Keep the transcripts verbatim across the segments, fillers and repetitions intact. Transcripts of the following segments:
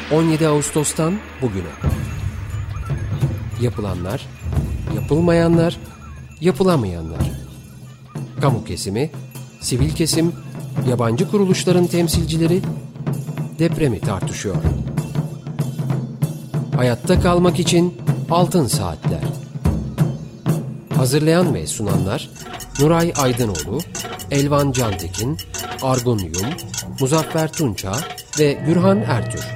on yedi Ağustos'tan bugüne. Yapılanlar, yapılmayanlar, yapılamayanlar. Kamu kesimi, sivil kesim, yabancı kuruluşların temsilcileri depremi tartışıyor. Hayatta kalmak için altın saatler. Hazırlayan ve sunanlar Nuray Aydınoğlu, Elvan Cantekin, Argun Yum, Muzaffer Tunça ve Gürhan Ertür.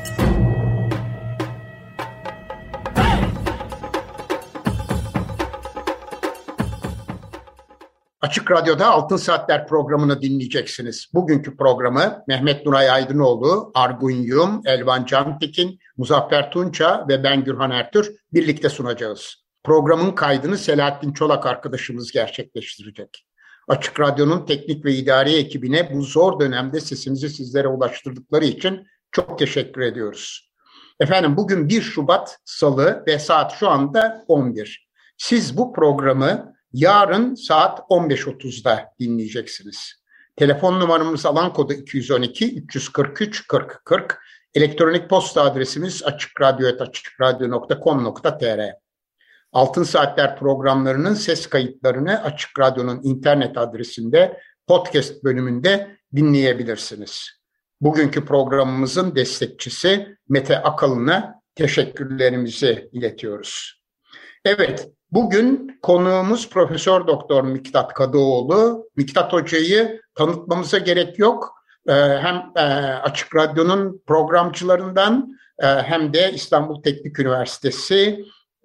Açık Radyo'da Altın Saatler programını dinleyeceksiniz. Bugünkü programı Mehmet Nuray Aydınoğlu, Argun Yum, Elvan Cantekin, Muzaffer Tunça ve ben Gürhan Ertür birlikte sunacağız. Programın kaydını Selahattin Çolak arkadaşımız gerçekleştirecek. Açık Radyo'nun teknik ve idari ekibine bu zor dönemde sesimizi sizlere ulaştırdıkları için çok teşekkür ediyoruz. Efendim bugün bir Şubat Salı ve saat şu anda on bir. Siz bu programı yarın saat on beş otuzda dinleyeceksiniz. Telefon numaramız alan kodu iki yüz on iki üç yüz kırk üç kırk kırk. Elektronik posta adresimiz açıkradyo et açıkradyo nokta com nokta tr. Altın Saatler programlarının ses kayıtlarını Açık Radyo'nun internet adresinde podcast bölümünde dinleyebilirsiniz. Bugünkü programımızın destekçisi Mete Akalın'a teşekkürlerimizi iletiyoruz. Evet, bugün konuğumuz Profesör Doktor Miktat Kadıoğlu. Miktat Hoca'yı tanıtmamıza gerek yok. Hem Açık Radyo'nun programcılarından hem de İstanbul Teknik Üniversitesi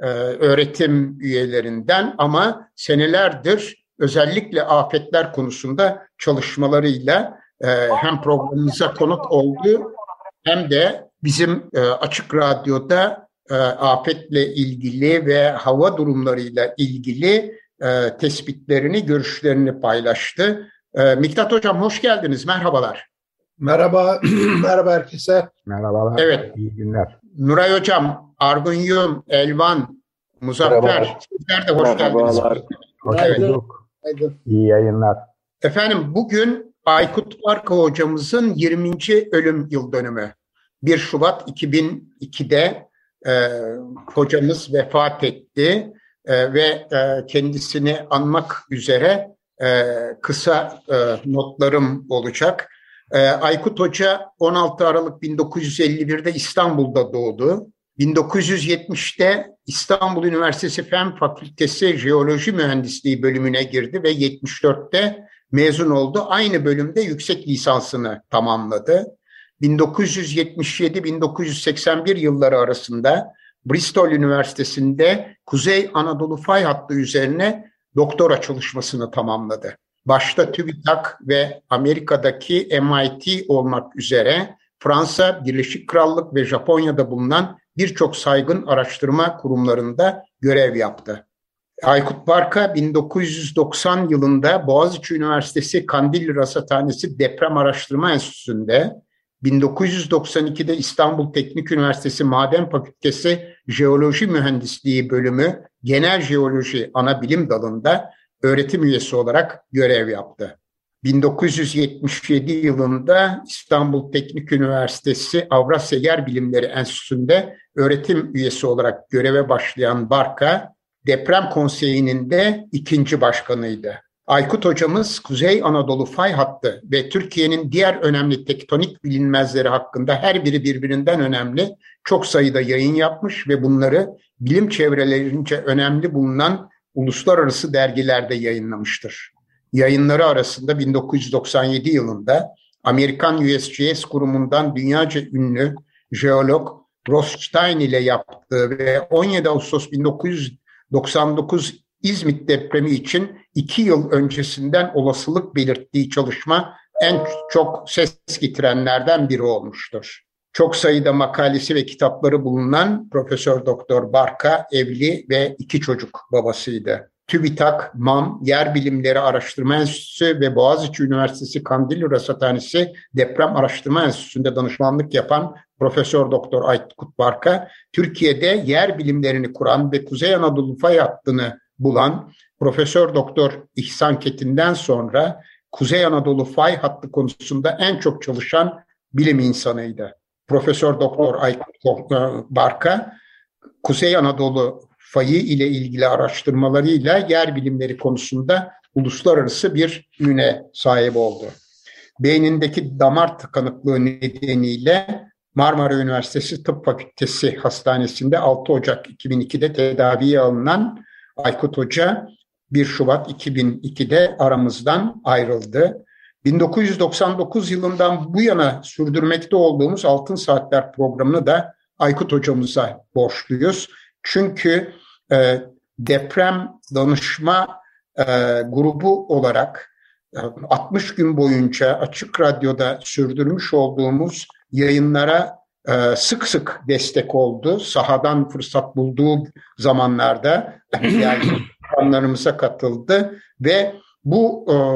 öğretim üyelerinden, ama senelerdir özellikle afetler konusunda çalışmalarıyla hem programımıza konuk oldu hem de bizim Açık Radyo'da afetle ilgili ve hava durumlarıyla ilgili tespitlerini, görüşlerini paylaştı. Miktat Hocam hoş geldiniz, merhabalar. Merhaba, merhaba herkese. Merhabalar, evet. İyi günler. Nuray Hocam, Argun Yum, Elvan, Muzaffer, sizler de hoş geldiniz. Hoş evet. bulduk. İyi yayınlar. Efendim bugün Aykut Barka hocamızın yirminci ölüm yıl dönümü. bir Şubat iki bin ikide e, hocamız vefat etti e, ve e, kendisini anmak üzere e, kısa e, notlarım olacak. Aykut Hoca on altı Aralık bin dokuz yüz elli birde İstanbul'da doğdu. bin dokuz yüz yetmişte İstanbul Üniversitesi Fen Fakültesi Jeoloji Mühendisliği bölümüne girdi ve yetmiş dörtte mezun oldu. Aynı bölümde yüksek lisansını tamamladı. bin dokuz yüz yetmiş yedi bin dokuz yüz seksen bir yılları arasında Bristol Üniversitesi'nde Kuzey Anadolu Fay Hattı üzerine doktora çalışmasını tamamladı. Başta TÜBİTAK ve Amerika'daki M I T olmak üzere Fransa, Birleşik Krallık ve Japonya'da bulunan birçok saygın araştırma kurumlarında görev yaptı. Aykut Barka bin dokuz yüz doksan yılında Boğaziçi Üniversitesi Kandilli Rasathanesi Deprem Araştırma Enstitüsü'nde, bin dokuz yüz doksan ikide İstanbul Teknik Üniversitesi Maden Fakültesi Jeoloji Mühendisliği Bölümü Genel Jeoloji Anabilim Dalı'nda öğretim üyesi olarak görev yaptı. bin dokuz yüz yetmiş yedi yılında İstanbul Teknik Üniversitesi Avrasya Yer Bilimleri Enstitüsü'nde öğretim üyesi olarak göreve başlayan Barka, Deprem Konseyi'nin de ikinci başkanıydı. Aykut hocamız Kuzey Anadolu Fay Hattı ve Türkiye'nin diğer önemli tektonik bilinmezleri hakkında her biri birbirinden önemli çok sayıda yayın yapmış ve bunları bilim çevrelerince önemli bulunan uluslararası dergilerde yayınlamıştır. Yayınları arasında bin dokuz yüz doksan yedi yılında Amerikan U S G S kurumundan dünyaca ünlü jeolog Rothstein ile yaptığı ve on yedi Ağustos bin dokuz yüz doksan dokuz İzmit depremi için iki yıl öncesinden olasılık belirttiği çalışma en çok ses getirenlerden biri olmuştur. Çok sayıda makalesi ve kitapları bulunan Profesör Doktor Barka evli ve iki çocuk babasıydı. TÜBİTAK, MAM, Yer Bilimleri Araştırma Enstitüsü ve Boğaziçi Üniversitesi Kandilli Rasathanesi Deprem Araştırma Enstitüsü'nde danışmanlık yapan Profesör Doktor Aykut Barka, Türkiye'de yer bilimlerini kuran ve Kuzey Anadolu Fay Hattı'nı bulan Profesör Doktor İhsan Ketin'den sonra Kuzey Anadolu Fay Hattı konusunda en çok çalışan bilim insanıydı. Profesör Doktor Aykut Barka, Kuzey Anadolu fayı ile ilgili araştırmalarıyla yer bilimleri konusunda uluslararası bir üne sahip oldu. Beynindeki damar tıkanıklığı nedeniyle Marmara Üniversitesi Tıp Fakültesi Hastanesi'nde altı Ocak iki bin ikide tedaviye alınan Aykut Hoca bir Şubat iki bin ikide aramızdan ayrıldı. bin dokuz yüz doksan dokuz yılından bu yana sürdürmekte olduğumuz Altın Saatler programını da Aykut hocamıza borçluyuz. Çünkü e, deprem danışma e, grubu olarak e, altmış gün boyunca Açık Radyo'da sürdürmüş olduğumuz yayınlara e, sık sık destek oldu. Sahadan fırsat bulduğu zamanlarda yani programlarımıza katıldı ve bu e,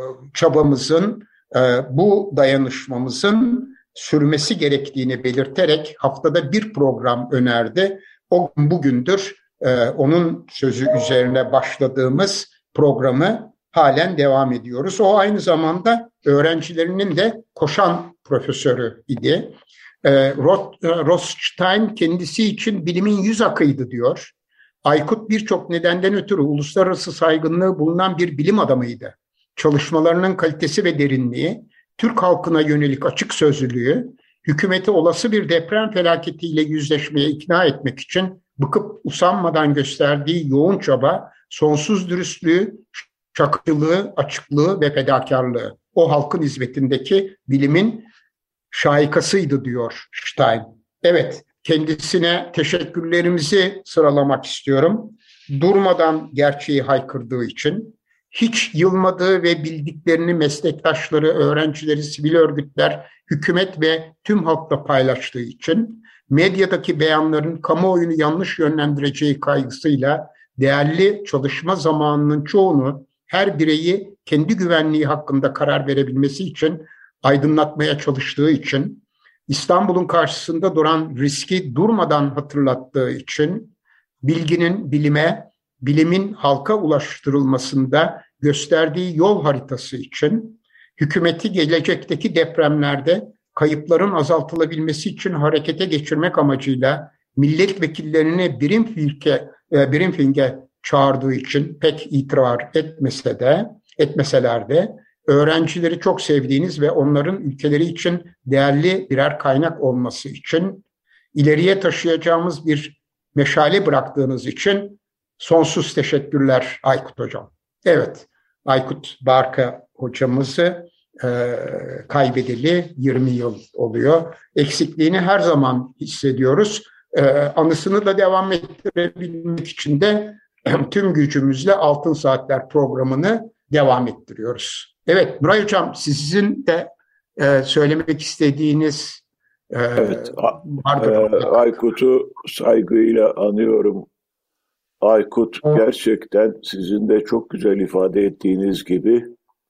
çabamızın, e, bu dayanışmamızın sürmesi gerektiğini belirterek haftada bir program önerdi. O bugündür e, onun sözü üzerine başladığımız programı halen devam ediyoruz. O aynı zamanda öğrencilerinin de koşan profesörü idi. E, Rothstein kendisi için bilimin yüz akıydı diyor. Aykut birçok nedenden ötürü uluslararası saygınlığı bulunan bir bilim adamıydı. Çalışmalarının kalitesi ve derinliği, Türk halkına yönelik açık sözlülüğü, hükümeti olası bir deprem felaketiyle yüzleşmeye ikna etmek için bıkıp usanmadan gösterdiği yoğun çaba, sonsuz dürüstlüğü, çakıcılığı, açıklığı ve fedakarlığı o halkın hizmetindeki bilimin şahikasıydı diyor Stein. Evet, kendisine teşekkürlerimizi sıralamak istiyorum. Durmadan gerçeği haykırdığı için, hiç yılmadığı ve bildiklerini meslektaşları, öğrencileri, sivil örgütler, hükümet ve tüm halkla paylaştığı için, medyadaki beyanların kamuoyunu yanlış yönlendireceği kaygısıyla değerli çalışma zamanının çoğunu her bireyi kendi güvenliği hakkında karar verebilmesi için aydınlatmaya çalıştığı için, İstanbul'un karşısında duran riski durmadan hatırlattığı için, bilginin bilime, bilimin halka ulaştırılmasında gösterdiği yol haritası için, hükümeti gelecekteki depremlerde kayıpların azaltılabilmesi için harekete geçirmek amacıyla milletvekillerini briefing'e, briefing'e çağırdığı için pek itibar etmese de, etmeseler de, öğrencileri çok sevdiğiniz ve onların ülkeleri için değerli birer kaynak olması için, ileriye taşıyacağımız bir meşale bıraktığınız için sonsuz teşekkürler Aykut Hocam. Evet, Aykut Barka hocamızı e, kaybedeli yirmi yıl oluyor. Eksikliğini her zaman hissediyoruz. E, anısını da devam ettirebilmek için de tüm gücümüzle Altın Saatler programını devam ettiriyoruz. Evet, Nuray Hocam, sizin de e, söylemek istediğiniz e, evet, vardır. E, Aykut'u saygıyla anıyorum. Aykut gerçekten sizin de çok güzel ifade ettiğiniz gibi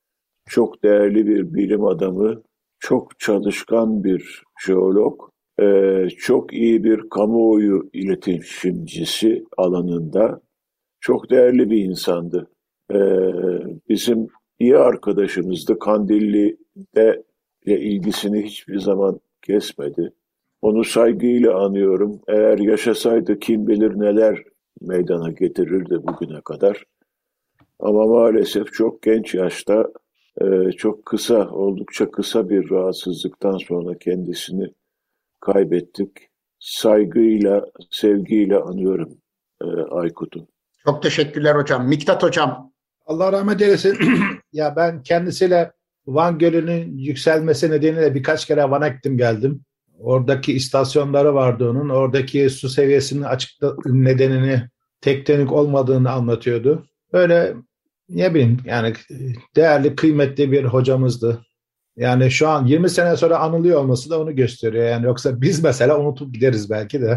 çok değerli bir bilim adamı, çok çalışkan bir jeolog, e, çok iyi bir kamuoyu iletişimcisi alanında çok değerli bir insandı. E, bizim iyi arkadaşımızdı. Kandilli'de ilgisini hiçbir zaman kesmedi. Onu saygıyla anıyorum. Eğer yaşasaydı kim bilir neler meydana getirirdi bugüne kadar. Ama maalesef çok genç yaşta, e, çok kısa, oldukça kısa bir rahatsızlıktan sonra kendisini kaybettik. Saygıyla, sevgiyle anıyorum e, Aykut'u. Çok teşekkürler hocam. Miktat hocam. Allah rahmet eylesin. Ya ben kendisiyle Van Gölü'nün yükselmesi nedeniyle birkaç kere Van'a gittim geldim. Oradaki istasyonları vardı onun. Oradaki su seviyesinin açıkta nedenini tektonik olmadığını anlatıyordu. Böyle ne bileyim yani değerli, kıymetli bir hocamızdı. Yani şu an yirmi sene sonra anılıyor olması da onu gösteriyor. Yani yoksa biz mesela unutup gideriz belki de.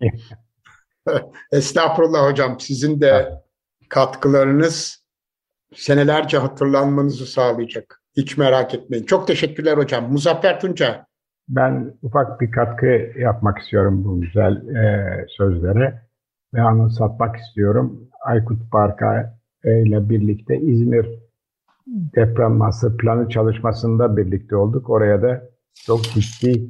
Estağfurullah hocam. Sizin de katkılarınız senelerce hatırlanmanızı sağlayacak. Hiç merak etmeyin. Çok teşekkürler hocam. Muzaffer Tunca. Ben ufak bir katkı yapmak istiyorum bu güzel e, sözlere ve anımsatmak istiyorum. Aykut Barka ile birlikte İzmir deprem master planı çalışmasında birlikte olduk. Oraya da çok ciddi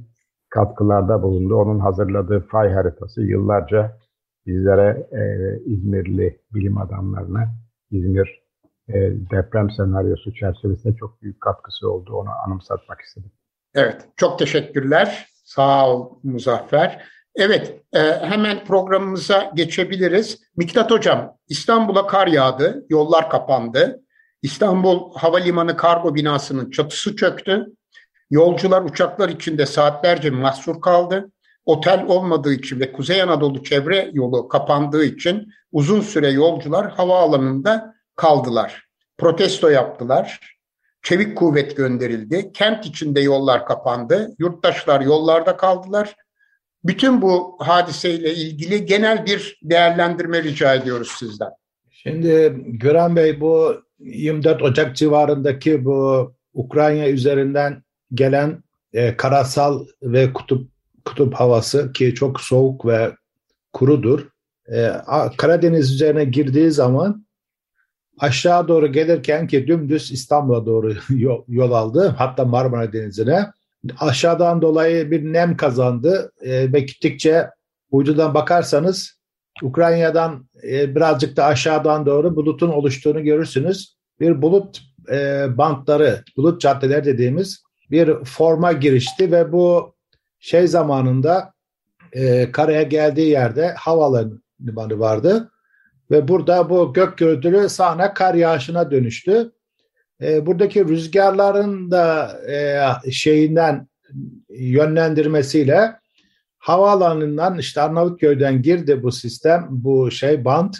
katkılarda bulundu. Onun hazırladığı fay haritası yıllarca bizlere e, İzmirli bilim adamlarına İzmir e, deprem senaryosu çerçevesinde çok büyük katkısı oldu. Onu anımsatmak istedim. Evet, çok teşekkürler. Sağ ol Muzaffer. Evet, e, hemen programımıza geçebiliriz. Miktat Hocam, İstanbul'a kar yağdı, yollar kapandı. İstanbul Havalimanı kargo binasının çatısı çöktü. Yolcular uçaklar içinde saatlerce mahsur kaldı. Otel olmadığı için ve Kuzey Anadolu çevre yolu kapandığı için uzun süre yolcular havaalanında kaldılar. Protesto yaptılar. Çevik kuvvet gönderildi. Kent içinde yollar kapandı. Yurttaşlar yollarda kaldılar. Bütün bu hadiseyle ilgili genel bir değerlendirme rica ediyoruz sizden. Şimdi Güran Bey, bu yirmi dört Ocak civarındaki bu Ukrayna üzerinden gelen e, karasal ve kutup kutup havası ki çok soğuk ve kurudur. E, Karadeniz üzerine girdiği zaman aşağı doğru gelirken ki dümdüz İstanbul'a doğru yol, yol aldı. Hatta Marmara Denizi'ne. Aşağıdan dolayı bir nem kazandı. E, ve gittikçe uydudan bakarsanız Ukrayna'dan e, birazcık da aşağıdan doğru bulutun oluştuğunu görürsünüz. Bir bulut e, bantları, bulut caddeleri dediğimiz bir forma girişti ve bu şey zamanında e, karaya geldiği yerde havalimanı vardı. Ve burada bu gök gürültülü sağanak kar yağışına dönüştü. E, buradaki rüzgarların da e, şeyinden yönlendirmesiyle havaalanından işte Arnavutköy'den girdi bu sistem, bu şey bant.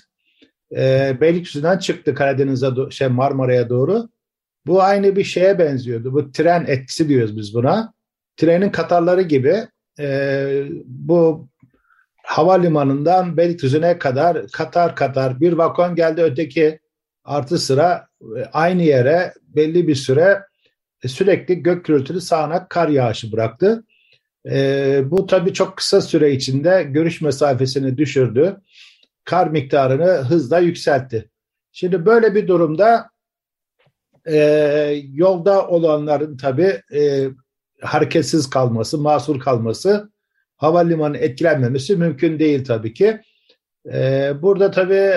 E, Beylikdüzü'nden çıktı Karadeniz'e, şey Marmara'ya doğru. Bu aynı bir şeye benziyordu. Bu tren etkisi diyoruz biz buna. Trenin katarları gibi e, bu havalimanından Beylikdüzü'ne kadar katar katar bir vagon geldi, öteki artı sıra aynı yere belli bir süre sürekli gök gürültülü sağanak kar yağışı bıraktı. E, bu tabii çok kısa süre içinde görüş mesafesini düşürdü. Kar miktarını hızla yükseltti. Şimdi böyle bir durumda e, yolda olanların tabii e, hareketsiz kalması, mahsur kalması, havalimanı etkilenmemesi mümkün değil tabii ki. Ee, burada tabii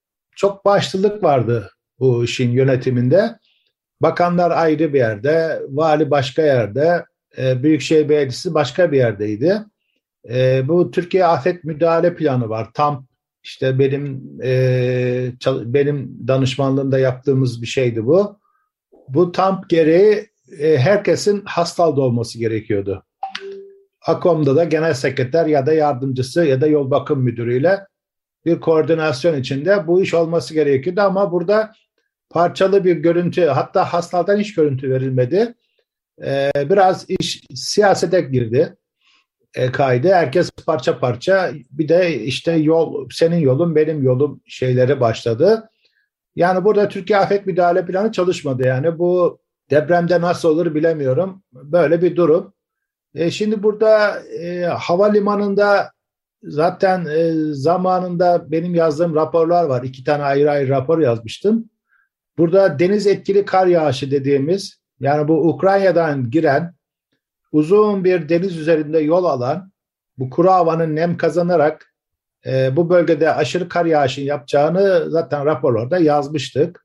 çok başlılık vardı bu işin yönetiminde. Bakanlar ayrı bir yerde, vali başka yerde, e, Büyükşehir Belediyesi başka bir yerdeydi. E, bu Türkiye Afet Müdahale Planı var. Tam işte benim e, benim danışmanlığımda yaptığımız bir şeydi bu. Bu tam gereği e, herkesin hastalda olması gerekiyordu. AKOM'da da genel sekreter ya da yardımcısı ya da yol bakım müdürüyle bir koordinasyon içinde bu iş olması gerekiyordu ama burada parçalı bir görüntü, hatta hastalardan hiç görüntü verilmedi. Ee, biraz iş siyasete girdi, e, kaydı. Herkes parça parça, bir de işte yol, senin yolun benim yolum şeyleri başladı. Yani burada Türkiye Afet Müdahale Planı çalışmadı. Yani bu depremde nasıl olur bilemiyorum. Böyle bir durum. E şimdi burada e, havalimanında zaten e, zamanında benim yazdığım raporlar var. İki tane ayrı ayrı rapor yazmıştım. Burada deniz etkili kar yağışı dediğimiz, yani bu Ukrayna'dan giren, uzun bir deniz üzerinde yol alan, bu kuru havanın nem kazanarak e, bu bölgede aşırı kar yağışı yapacağını zaten raporlarda yazmıştık.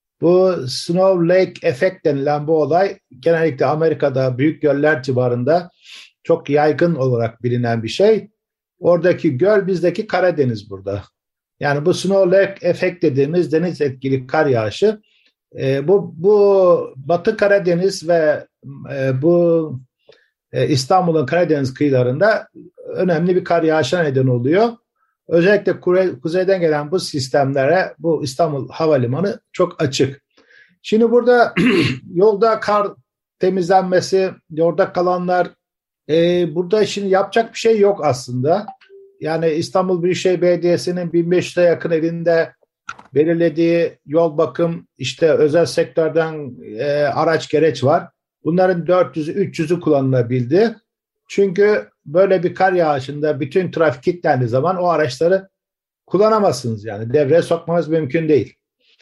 Bu Snow Lake Effect denilen bu olay genellikle Amerika'da büyük göller civarında çok yaygın olarak bilinen bir şey. Oradaki göl bizdeki Karadeniz burada. Yani bu Snow Lake Effect dediğimiz deniz etkili kar yağışı e, bu, bu Batı Karadeniz ve e, bu e, İstanbul'un Karadeniz kıyılarında önemli bir kar yağışına neden oluyor. Özellikle kuzey, kuzeyden gelen bu sistemlere bu İstanbul Havalimanı çok açık. Şimdi burada yolda kar temizlenmesi, yolda kalanlar, e, burada şimdi yapacak bir şey yok aslında. Yani İstanbul Büyükşehir Belediyesi'nin bin beş yüze yakın elinde belirlediği yol bakım, işte özel sektörden e, araç gereç var. Bunların dört yüzü üç yüzü kullanılabildi. Çünkü böyle bir kar yağışında bütün trafik kilitlendiği zaman o araçları kullanamazsınız, yani devreye sokmanız mümkün değil.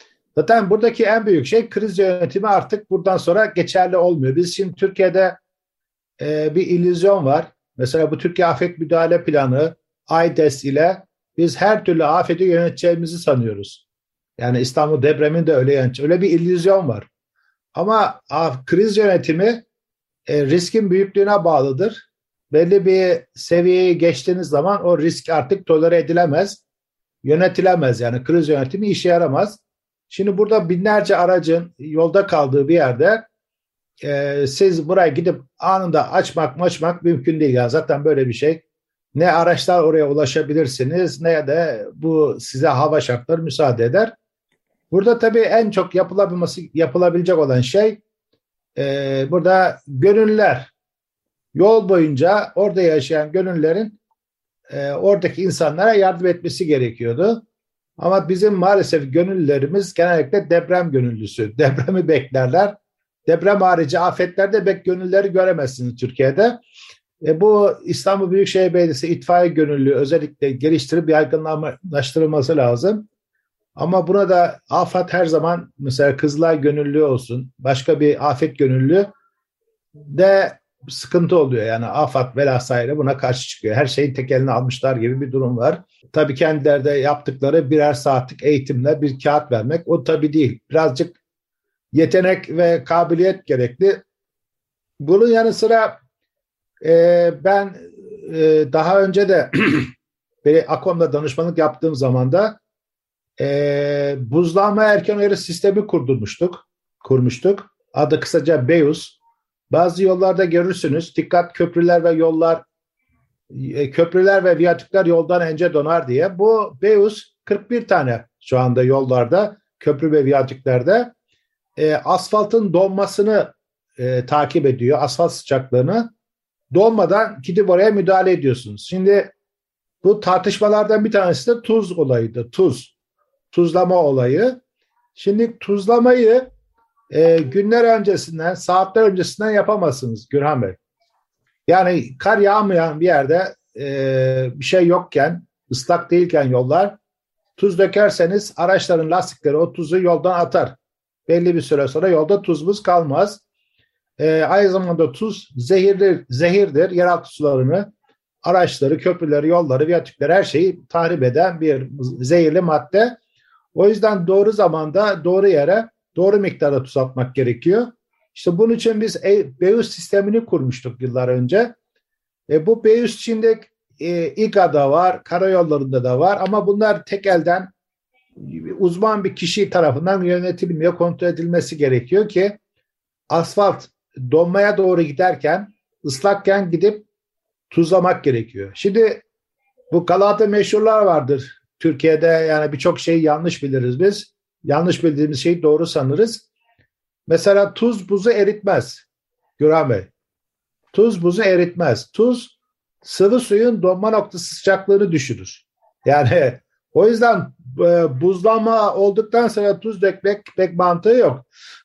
Zaten buradaki en büyük şey kriz yönetimi artık buradan sonra geçerli olmuyor. Biz şimdi Türkiye'de e, bir illüzyon var. Mesela bu Türkiye Afet Müdahale Planı, AYDES ile biz her türlü afeti yöneteceğimizi sanıyoruz. Yani İstanbul depremini de öyle yöneteceğiz. Öyle bir illüzyon var. Ama kriz yönetimi e, riskin büyüklüğüne bağlıdır. Belli bir seviyeyi geçtiğiniz zaman o risk artık tolere edilemez, yönetilemez. Yani kriz yönetimi işe yaramaz. Şimdi burada binlerce aracın yolda kaldığı bir yerde e, siz buraya gidip anında açmak maçmak mümkün değil. Yani zaten böyle bir şey. Ne araçlar oraya ulaşabilirsiniz ne de bu size hava şartları müsaade eder. Burada tabii en çok yapılabilmesi, yapılabilecek olan şey e, burada gönüllüler. Yol boyunca orada yaşayan gönüllülerin e, oradaki insanlara yardım etmesi gerekiyordu. Ama bizim maalesef gönüllülerimiz genellikle deprem gönüllüsü. Depremi beklerler. Deprem harici afetlerde pek gönüllüleri göremezsiniz Türkiye'de. E, bu İstanbul Büyükşehir Belediyesi itfaiye gönüllüğü özellikle geliştirip yaygınlaştırılması lazım. Ama buna da afet her zaman mesela Kızılay gönüllüğü olsun, başka bir afet gönüllüğü de sıkıntı oluyor. Yani afet vesaire buna karşı çıkıyor. Her şeyi tek eline almışlar gibi bir durum var. Tabii kendileri de yaptıkları birer saatlik eğitimle bir kağıt vermek o tabii değil. Birazcık yetenek ve kabiliyet gerekli. Bunun yanı sıra e, ben e, daha önce de AKOM'da danışmanlık yaptığım zaman da e, buzlanma erken uyarı sistemi kurdurmuştuk. Kurmuştuk. Adı kısaca BEUS. Bazı yollarda görürsünüz. Dikkat köprüler ve yollar e, köprüler ve viyadükler yoldan önce donar diye. Bu BEUS kırk bir tane şu anda yollarda, köprü ve viyadüklerde e, asfaltın donmasını e, takip ediyor. Asfalt sıcaklığını. Donmadan gidip oraya müdahale ediyorsunuz. Şimdi bu tartışmalardan bir tanesi de tuz olayıydı. Tuz. Tuzlama olayı. Şimdi tuzlamayı e, günler öncesinden, saatler öncesinden yapamazsınız Gürhan Bey. Yani kar yağmayan bir yerde e, bir şey yokken, ıslak değilken yollar, tuz dökerseniz araçların lastikleri o tuzu yoldan atar. Belli bir süre sonra yolda tuzumuz kalmaz. E, aynı zamanda tuz zehirli, zehirdir. Yeraltı sularını, araçları, köprüleri, yolları, viyadükleri her şeyi tahrip eden bir zehirli madde. O yüzden doğru zamanda, doğru yere, doğru miktarda tuz atmak gerekiyor. İşte bunun için biz BEUS sistemini kurmuştuk yıllar önce. E, bu BEUS şimdi e, İGA'da var, karayollarında da var ama bunlar tek elden uzman bir kişi tarafından yönetilmiyor, kontrol edilmesi gerekiyor ki asfalt donmaya doğru giderken, ıslakken gidip tuzlamak gerekiyor. Şimdi bu Galata meşhurlar vardır Türkiye'de, yani birçok şeyi yanlış biliriz biz. Yanlış bildiğimiz şeyi doğru sanırız. Mesela tuz buzu eritmez. Gürhan Bey. Tuz buzu eritmez. Tuz sıvı suyun donma noktası sıcaklığını düşürür. Yani o yüzden e, buzlanma olduktan sonra tuz dökmek pek mantığı yok.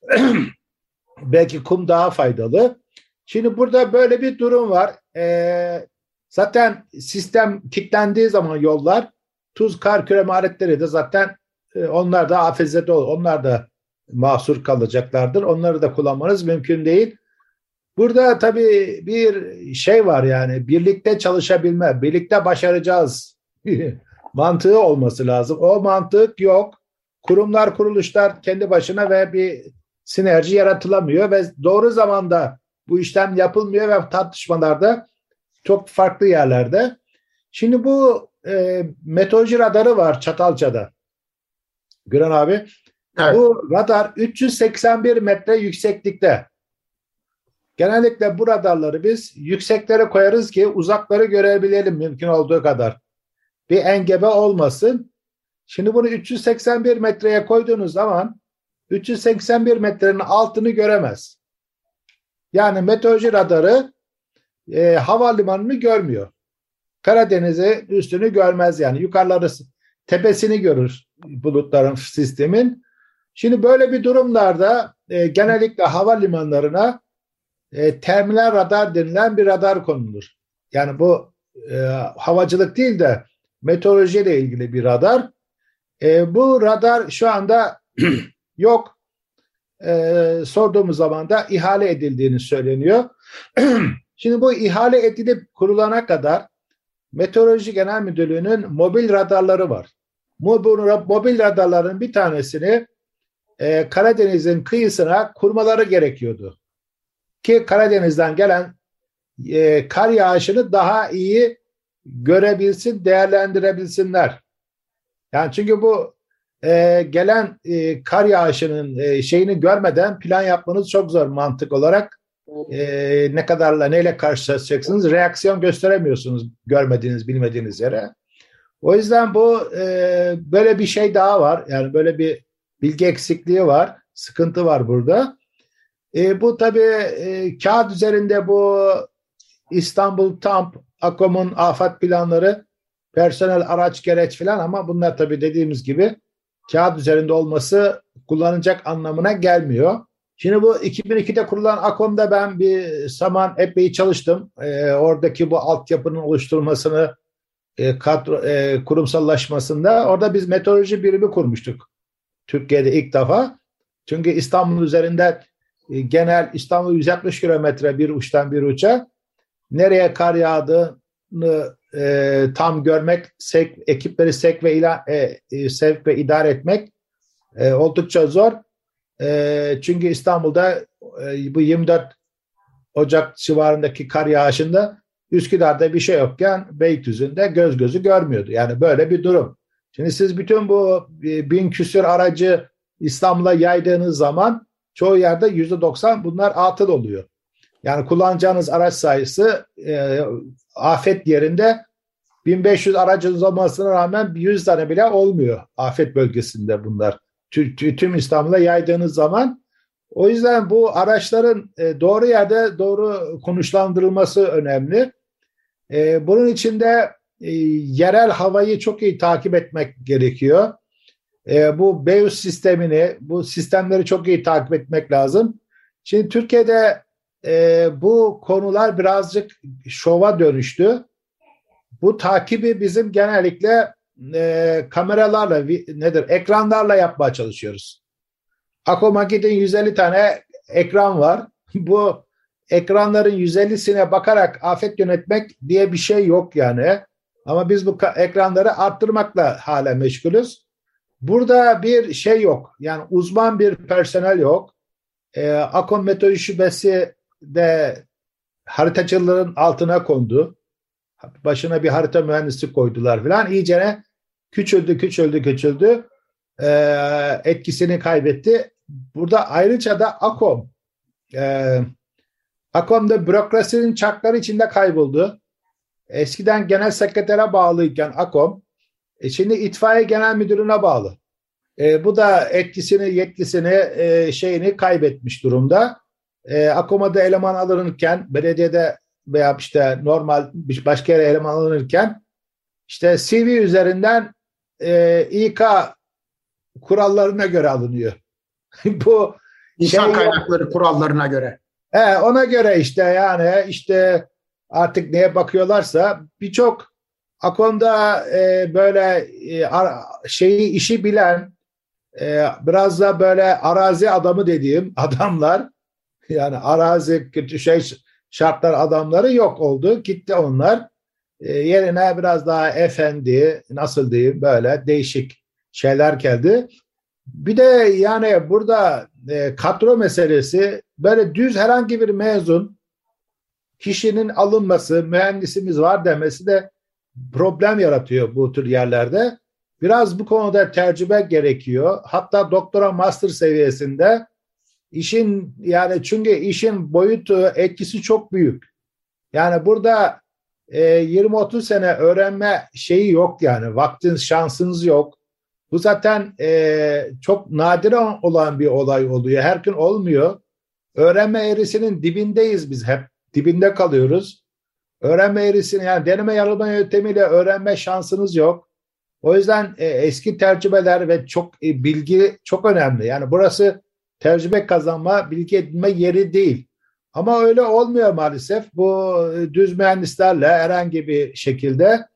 Belki kum daha faydalı. Şimdi burada böyle bir durum var. E, zaten sistem kilitlendiği zaman yollar, tuz, kar küreme aletleri de zaten e, onlar da afezede olur. Onlar da mahsur kalacaklardır. Onları da kullanmanız mümkün değil. Burada tabii bir şey var, yani birlikte çalışabilme, birlikte başaracağız mantığı olması lazım. O mantık yok. Kurumlar, kuruluşlar kendi başına ve bir sinerji yaratılamıyor ve doğru zamanda bu işlem yapılmıyor ve tartışmalarda çok farklı yerlerde. Şimdi bu e, meteoroloji radarı var Çatalca'da. Güran abi. Evet. Bu radar üç yüz seksen bir metre yükseklikte. Genellikle bu radarları biz yükseklere koyarız ki uzakları görebilelim mümkün olduğu kadar. Bir engebe olmasın. Şimdi bunu üç yüz seksen bir metreye koyduğunuz zaman üç yüz seksen bir metrenin altını göremez. Yani meteoroloji radarı e, havalimanını görmüyor. Karadeniz'e üstünü görmez yani. Yukarıları, tepesini görür bulutların, sistemin. Şimdi böyle bir durumlarda e, genellikle havalimanlarına e, terminal radar denilen bir radar konulur. Yani bu e, havacılık değil de meteorolojiyle ilgili bir radar. E, bu radar şu anda yok. E, sorduğumuz zaman da ihale edildiğini söyleniyor. Şimdi bu ihale edilip kurulana kadar Meteoroloji Genel Müdürlüğü'nün mobil radarları var. Mobil, mobil radarların bir tanesini e, Karadeniz'in kıyısına kurmaları gerekiyordu. Ki Karadeniz'den gelen e, kar yağışını daha iyi görebilsin, değerlendirebilsinler. Yani çünkü bu e, gelen e, kar yağışının e, şeyini görmeden plan yapmanız çok zor mantık olarak. E, ne kadarla neyle karşılaşacaksınız? Reaksiyon gösteremiyorsunuz görmediğiniz, bilmediğiniz yere. O yüzden bu e, böyle bir şey daha var. Yani böyle bir bilgi eksikliği var. Sıkıntı var burada. E, bu tabii e, kağıt üzerinde bu İstanbul TAMP, AKOM'un afet planları, personel, araç, gereç falan, ama bunlar tabii dediğimiz gibi kağıt üzerinde olması kullanılacak anlamına gelmiyor. Şimdi bu iki bin ikide kurulan AKOM'da ben bir zaman epey çalıştım. E, oradaki bu altyapının oluşturulmasını, e, kadro, e, kurumsallaşmasında orada biz meteoroloji birimi kurmuştuk. Türkiye'de ilk defa. Çünkü İstanbul üzerinde e, genel İstanbul yüz altmış kilometre bir uçtan bir uça. Nereye kar yağdığını e, tam görmek, sek, ekipleri sevk ve, ila, e, e, sevk ve idare etmek e, oldukça zor. E, çünkü İstanbul'da e, bu yirmi dört Ocak civarındaki kar yağışında Üsküdar'da bir şey yokken Beylikdüzü'nde göz gözü görmüyordu. Yani böyle bir durum. Şimdi siz bütün bu e, bin küsür aracı İstanbul'a yaydığınız zaman çoğu yerde yüzde doksan bunlar atıl oluyor. Yani kullanacağınız araç sayısı e, afet yerinde bin beş yüz aracınız olmasına rağmen yüz tane bile olmuyor afet bölgesinde bunlar. Tüm, tüm İstanbul'a yaydığınız zaman. O yüzden bu araçların e, doğru yerde doğru konuşlandırılması önemli. E, bunun için de e, yerel havayı çok iyi takip etmek gerekiyor. E, bu B E U S sistemini, bu sistemleri çok iyi takip etmek lazım. Şimdi Türkiye'de e, bu konular birazcık şova dönüştü. Bu takibi bizim genellikle e, kameralarla, nedir, ekranlarla yapmaya çalışıyoruz. Akomakit'in yüz elli tane ekran var. Bu ekranların yüz ellisine bakarak afet yönetmek diye bir şey yok yani. Ama biz bu ekranları arttırmakla hala meşgulüz. Burada bir şey yok. Yani uzman bir personel yok. E, AKOM Meteoroloji Şubesi de haritacıların altına kondu. Başına bir harita mühendisi koydular falan. İyicene küçüldü, küçüldü, küçüldü. E, etkisini kaybetti. Burada ayrıca da AKOM. E, AKOM'da bürokrasinin çarkları içinde kayboldu. Eskiden genel sekretere bağlıyken AKOM, e şimdi itfaiye genel müdürüne bağlı. E, bu da etkisini, yetkisini, e, şeyini kaybetmiş durumda. E, AKOM'a da eleman alınırken, belediyede veya işte normal başka yere eleman alınırken işte C V üzerinden e, İK kurallarına göre alınıyor. Bu İnsan şey, kaynakları kurallarına göre. He, ona göre işte yani işte artık neye bakıyorlarsa birçok AKOM'da e, böyle e, ar, şeyi işi bilen e, biraz da böyle arazi adamı dediğim adamlar, yani arazi kötü şey şartlar adamları yok oldu. Gitti onlar. E, yerine biraz daha efendi, nasıl diyeyim, böyle değişik şeyler geldi. Bir de yani burada e, kadro meselesi, böyle düz herhangi bir mezun kişinin alınması, mühendisimiz var demesi de problem yaratıyor bu tür yerlerde. Biraz bu konuda tecrübe gerekiyor. Hatta doktora, master seviyesinde işin, yani çünkü işin boyutu, etkisi çok büyük. Yani burada e, yirmi otuz sene öğrenme şeyi yok yani. Vaktiniz, şansınız yok. Bu zaten e, çok nadir olan bir olay oluyor. Her gün olmuyor. Öğrenme eğrisinin dibindeyiz biz hep. Dibinde kalıyoruz. Öğrenme eğrisini, yani deneme yanılma yöntemiyle öğrenme şansınız yok. O yüzden e, eski tecrübeler ve çok e, bilgi çok önemli. Yani burası tecrübe kazanma, bilgi edinme yeri değil. Ama öyle olmuyor maalesef. Bu e, düz mühendislerle herhangi bir şekilde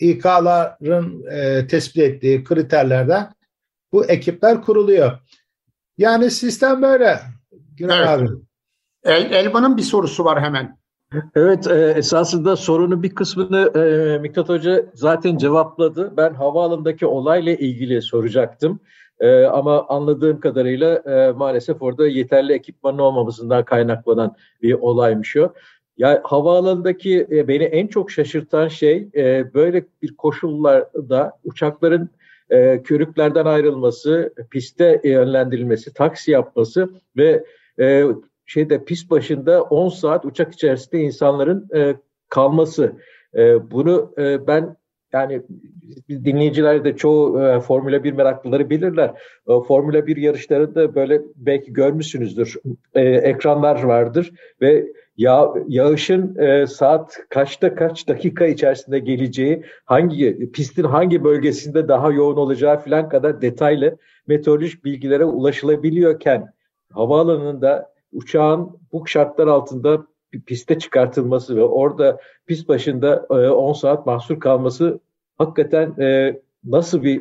İK'ların e, tespit ettiği kriterlerden bu ekipler kuruluyor. Yani sistem böyle. Evet. El, Elvan'ın bir sorusu var hemen. Evet, e, esasında sorunun bir kısmını e, Miktat Hoca zaten cevapladı. Ben havaalanındaki olayla ilgili soracaktım. E, ama anladığım kadarıyla e, maalesef orada yeterli ekipmanın olmamasından kaynaklanan bir olaymış o. Ya havaalanındaki e, beni en çok şaşırtan şey e, böyle bir koşullarda uçakların e, körüklerden ayrılması, piste yönlendirilmesi, taksi yapması ve e, şeyde pist başında on saat uçak içerisinde insanların e, kalması. E, bunu e, ben yani dinleyiciler de çoğu e, Formula bir meraklıları bilirler. E, Formula bir yarışlarında böyle belki görmüşsünüzdür. E, ekranlar vardır ve yağ, yağışın e, saat kaçta kaç dakika içerisinde geleceği, hangi pistin hangi bölgesinde daha yoğun olacağı filan kadar detaylı meteorolojik bilgilere ulaşılabiliyorken havaalanında uçağın bu şartlar altında bir piste çıkartılması ve orada pist başında on saat mahsur kalması hakikaten e, nasıl bir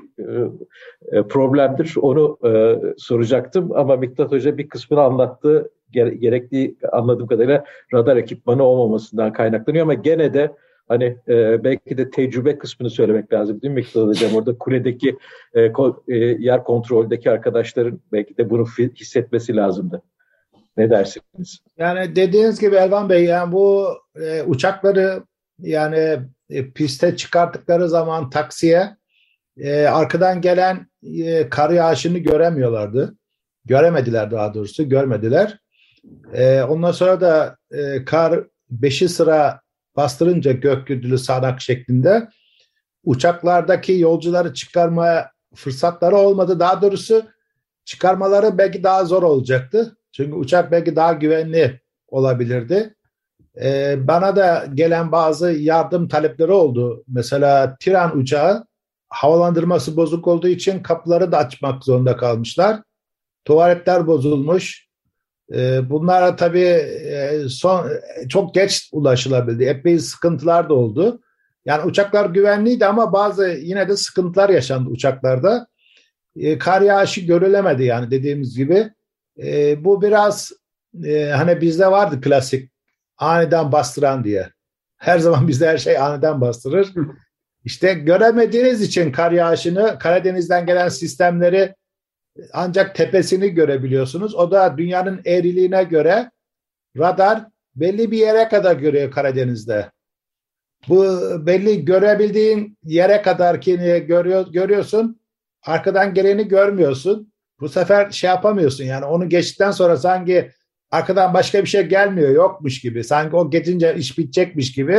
e, problemdir onu e, soracaktım. Ama Miktat Hoca bir kısmını anlattı. Gerektiği anladığım kadarıyla radar ekipmanı olmamasından kaynaklanıyor ama gene de hani e, belki de tecrübe kısmını söylemek lazım değil mi Miktat Hocam? Orada kuledeki e, ko, e, yer kontroldeki arkadaşların belki de bunu hissetmesi lazımdı. Ne dersiniz? Yani dediğiniz gibi Elvan Bey, yani bu e, uçakları yani e, piste çıkarttıkları zaman taksiye e, arkadan gelen e, kar yağışını göremiyorlardı. Göremediler, daha doğrusu görmediler. E, ondan sonra da e, kar beşi sıra bastırınca gökyüzülü sağanak şeklinde uçaklardaki yolcuları çıkarmaya fırsatları olmadı. Daha doğrusu çıkarmaları belki daha zor olacaktı. Çünkü uçak belki daha güvenli olabilirdi. Ee, bana da gelen bazı yardım talepleri oldu. Mesela Tiran uçağı havalandırması bozuk olduğu için kapıları da açmak zorunda kalmışlar. Tuvaletler bozulmuş. Ee, bunlara tabii e, son çok geç ulaşılabildi. Epey sıkıntılar da oldu. Yani uçaklar güvenliydi ama bazı yine de sıkıntılar yaşandı uçaklarda. E, kar yağışı görülemedi yani dediğimiz gibi. E, bu biraz e, hani bizde vardı klasik aniden bastıran diye. Her zaman bizde her şey aniden bastırır. İşte göremediğiniz için kar yağışını, Karadeniz'den gelen sistemleri ancak tepesini görebiliyorsunuz. O da dünyanın eğriliğine göre radar belli bir yere kadar görüyor Karadeniz'de. Bu belli görebildiğin yere kadar ki görüyor, görüyorsun. Arkadan geleni görmüyorsun. Bu sefer şey yapamıyorsun yani onu geçtikten sonra sanki arkadan başka bir şey gelmiyor, yokmuş gibi. Sanki o geçince iş bitecekmiş gibi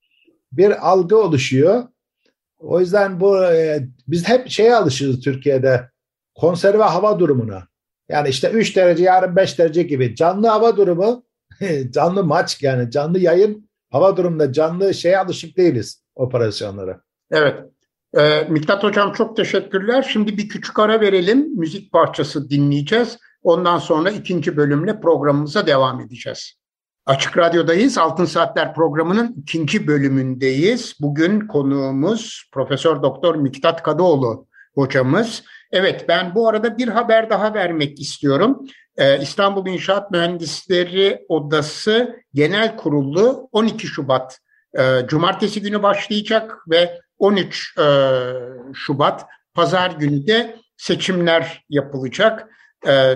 bir algı oluşuyor. O yüzden bu e, biz hep şeye alışırız Türkiye'de, konserve hava durumuna. Yani işte üç derece yarın beş derece gibi canlı hava durumu, canlı maç yani canlı yayın hava durumunda canlı şeye alışık değiliz, operasyonlara. Evet. Ee, Miktat Hocam çok teşekkürler. Şimdi bir küçük ara verelim. Müzik parçası dinleyeceğiz. Ondan sonra ikinci bölümle programımıza devam edeceğiz. Açık Radyo'dayız. Altın Saatler programının ikinci bölümündeyiz. Bugün konuğumuz Profesör Doktor Miktat Kadıoğlu hocamız. Evet, ben bu arada bir haber daha vermek istiyorum. Ee, İstanbul İnşaat Mühendisleri Odası Genel Kurulu on iki Şubat e, Cumartesi günü başlayacak ve on üç e, Şubat Pazar günü de seçimler yapılacak. E,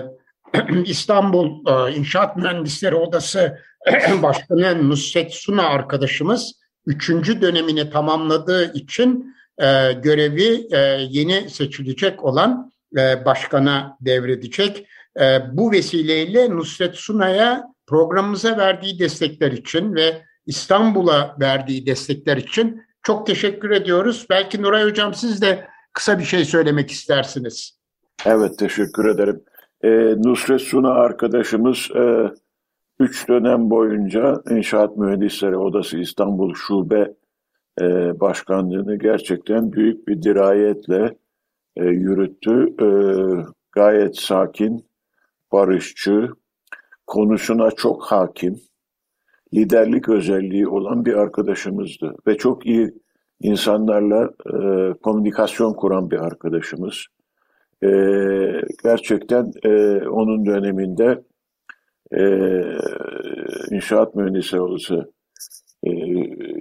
İstanbul e, İnşaat Mühendisleri Odası Başkanı Nusret Suna arkadaşımız üçüncü dönemini tamamladığı için e, görevi e, yeni seçilecek olan e, başkana devredecek. E, bu vesileyle Nusret Suna'ya programımıza verdiği destekler için ve İstanbul'a verdiği destekler için çok teşekkür ediyoruz. Belki Nuray Hocam siz de kısa bir şey söylemek istersiniz. Evet, teşekkür ederim. Ee, Nusret Suna arkadaşımız e, üç dönem boyunca İnşaat Mühendisleri Odası İstanbul Şube e, Başkanlığını gerçekten büyük bir dirayetle e, yürüttü. E, gayet sakin, barışçı, konusuna çok hakim, liderlik özelliği olan bir arkadaşımızdı ve çok iyi insanlarla e, komünikasyon kuran bir arkadaşımız. E, gerçekten e, onun döneminde e, İnşaat Mühendisleri Odası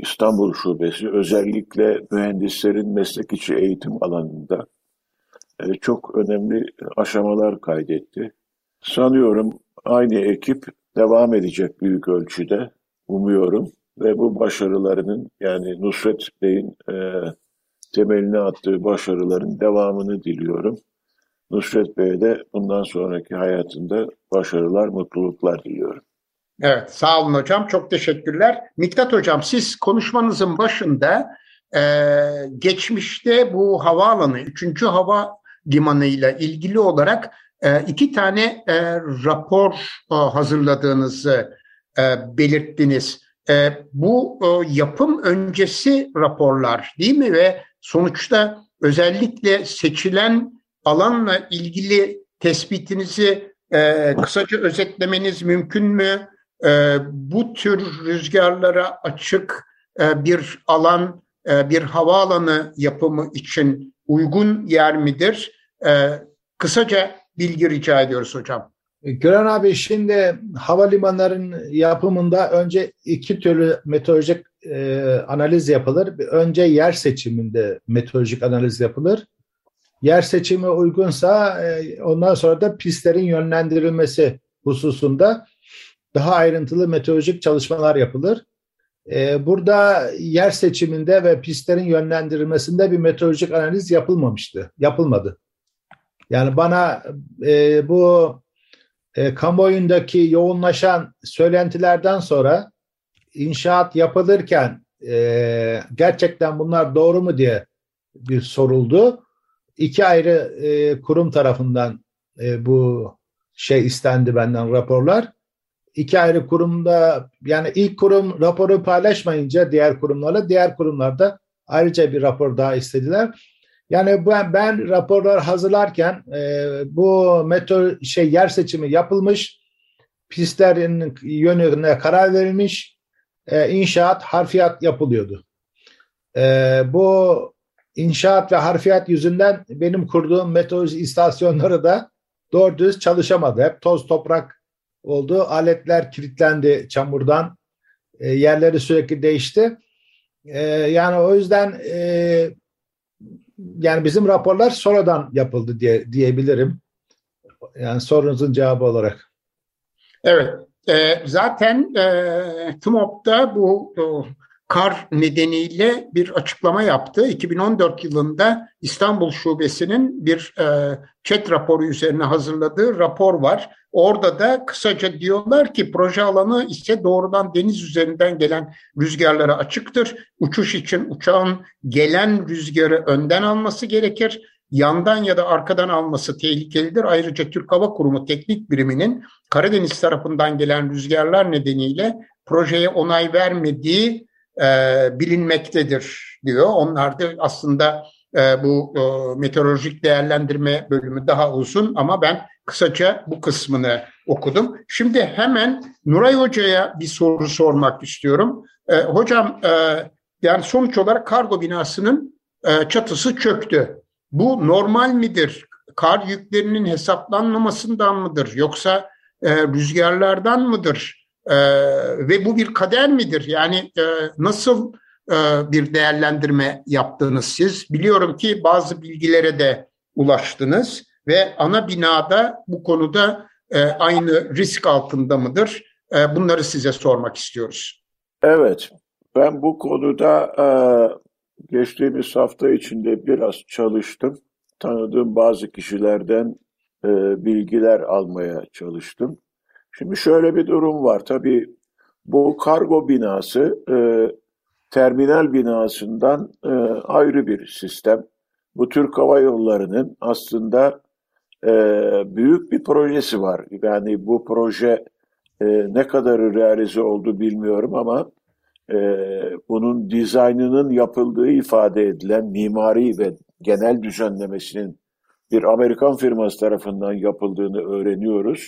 İstanbul Şubesi özellikle mühendislerin meslek içi eğitim alanında e, çok önemli aşamalar kaydetti. Sanıyorum aynı ekip devam edecek büyük ölçüde, umuyorum. Ve bu başarılarının, yani Nusret Bey'in e, temelini attığı başarıların devamını diliyorum. Nusret Bey'e de bundan sonraki hayatında başarılar, mutluluklar diliyorum. Evet, sağ olun hocam. Çok teşekkürler. Miktat hocam, siz konuşmanızın başında e, geçmişte bu havaalanı, üçüncü hava limanıyla ilgili olarak e, iki tane e, rapor e, hazırladığınızı e, belirttiniz. E, bu e, yapım öncesi raporlar değil mi? Ve sonuçta özellikle seçilen alanla ilgili tespitinizi e, kısaca özetlemeniz mümkün mü? E, bu tür rüzgarlara açık e, bir alan, e, bir havaalanı yapımı için uygun yer midir? E, kısaca bilgi rica ediyoruz hocam. Güran abi, şimdi havalimanların yapımında önce iki türlü meteorolojik e, analiz yapılır. Önce yer seçiminde meteorolojik analiz yapılır. Yer seçimi uygunsa e, ondan sonra da pistlerin yönlendirilmesi hususunda daha ayrıntılı meteorolojik çalışmalar yapılır. E, burada yer seçiminde ve pistlerin yönlendirilmesinde bir meteorolojik analiz yapılmamıştı, yapılmadı. Yani bana e, bu e, kamuoyundaki yoğunlaşan söylentilerden sonra inşaat yapılırken e, gerçekten bunlar doğru mu diye bir soruldu. İki ayrı e, kurum tarafından e, bu şey istendi benden, raporlar. İki ayrı kurumda, yani ilk kurum raporu paylaşmayınca diğer kurumlarla, diğer kurumlarda ayrıca bir rapor daha istediler. Yani ben, ben raporlar hazırlarken e, bu meteor şey yer seçimi yapılmış, pistlerin yönüne karar verilmiş, e, inşaat, harfiyat yapılıyordu. E, bu inşaat ve harfiyat yüzünden benim kurduğum meteoroloji istasyonları da doğru düz çalışamadı. Hep toz toprak oldu. Aletler kilitlendi çamurdan. E, yerleri sürekli değişti. E, yani o yüzden e, yani bizim raporlar sonradan yapıldı diye diyebilirim. Yani sorunuzun cevabı olarak. Evet. E, zaten e, TMOB'da bu o, kar nedeniyle bir açıklama yaptı. iki bin on dört yılında İstanbul Şubesi'nin bir e, chat raporu üzerine hazırladığı rapor var. Orada da kısaca diyorlar ki proje alanı ise doğrudan deniz üzerinden gelen rüzgarlara açıktır. Uçuş için uçağın gelen rüzgarı önden alması gerekir. Yandan ya da arkadan alması tehlikelidir. Ayrıca Türk Hava Kurumu Teknik Biriminin Karadeniz tarafından gelen rüzgarlar nedeniyle projeye onay vermediği e, bilinmektedir diyor. Onlar da aslında e, bu e, meteorolojik değerlendirme bölümü daha uzun ama ben kısaca bu kısmını okudum. Şimdi hemen Nuray Hoca'ya bir soru sormak istiyorum. E, hocam e, yani sonuç olarak kargo binasının e, çatısı çöktü. Bu normal midir? Kar yüklerinin hesaplanmamasından mıdır? Yoksa e, rüzgarlardan mıdır? E, ve bu bir kader midir? Yani e, nasıl e, bir değerlendirme yaptınız siz? Biliyorum ki bazı bilgilere de ulaştınız ve ana binada bu konuda e, aynı risk altında mıdır? E, bunları size sormak istiyoruz. Evet, ben bu konuda e, geçtiğimiz hafta içinde biraz çalıştım. Tanıdığım bazı kişilerden e, bilgiler almaya çalıştım. Şimdi şöyle bir durum var. Tabii bu kargo binası e, terminal binasından e, ayrı bir sistem. Bu Türk Hava Yolları'nın aslında e, büyük bir projesi var. Yani bu proje e, ne kadarı realize oldu bilmiyorum ama Ee, bunun dizaynının yapıldığı ifade edilen mimari ve genel düzenlemesinin bir Amerikan firması tarafından yapıldığını öğreniyoruz.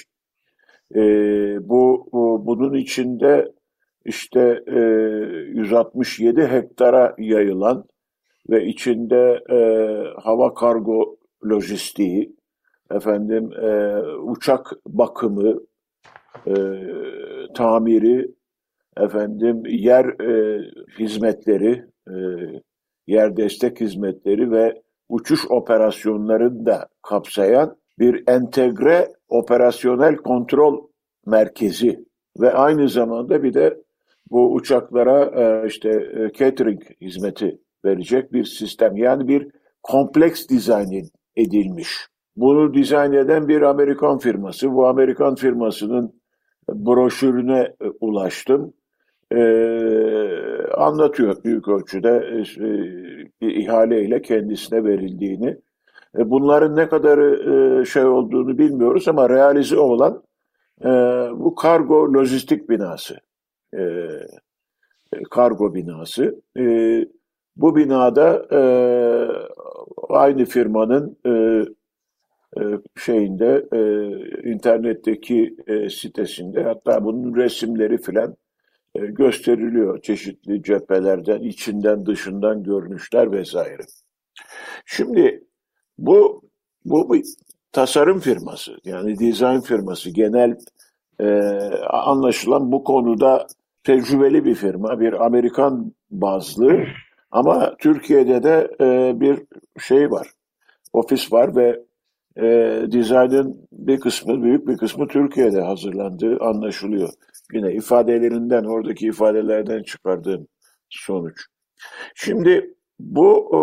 Ee, bu, bu bunun içinde işte e, yüz altmış yedi hektara yayılan ve içinde e, hava kargo lojistiği, efendim e, uçak bakımı, e, tamiri, efendim yer e, hizmetleri, e, yer destek hizmetleri ve uçuş operasyonlarını da kapsayan bir entegre operasyonel kontrol merkezi ve aynı zamanda bir de bu uçaklara e, işte e, catering hizmeti verecek bir sistem. Yani bir kompleks dizayn edilmiş. Bunu dizayn eden bir Amerikan firması. Bu Amerikan firmasının broşürüne e, ulaştım. Ee, anlatıyor büyük ölçüde e, bir ihaleyle kendisine verildiğini. E, bunların ne kadarı e, şey olduğunu bilmiyoruz ama realize olan e, bu kargo lojistik binası. E, kargo binası. E, bu binada e, aynı firmanın e, e, şeyinde e, internetteki e, sitesinde hatta bunun resimleri filan gösteriliyor çeşitli cephelerden, içinden, dışından görünüşler vesaire. Şimdi bu bu bir tasarım firması, yani dizayn firması, genel e, anlaşılan bu konuda tecrübeli bir firma, bir Amerikan bazlı ama Türkiye'de de e, bir şey var, ofis var ve e, dizaynın bir kısmı, büyük bir kısmı Türkiye'de hazırlandığı anlaşılıyor. Yine ifadelerinden, oradaki ifadelerden çıkardığım sonuç. Şimdi bu o,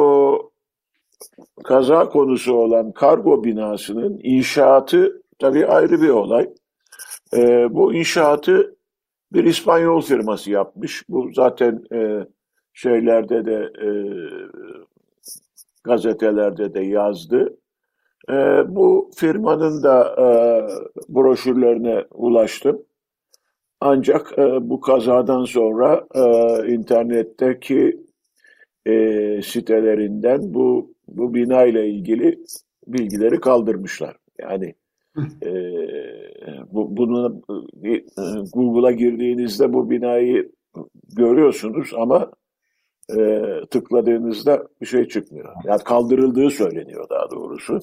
kaza konusu olan kargo binasının inşaatı tabii ayrı bir olay. E, bu inşaatı bir İspanyol firması yapmış. Bu zaten e, şeylerde de e, gazetelerde de yazdı. E, bu firmanın da e, broşürlerine ulaştım. Ancak e, bu kazadan sonra e, internetteki e, sitelerinden bu bu bina ile ilgili bilgileri kaldırmışlar. Yani e, bu, bunu e, Google'a girdiğinizde bu binayı görüyorsunuz ama e, tıkladığınızda bir şey çıkmıyor. Yani kaldırıldığı söyleniyor daha doğrusu.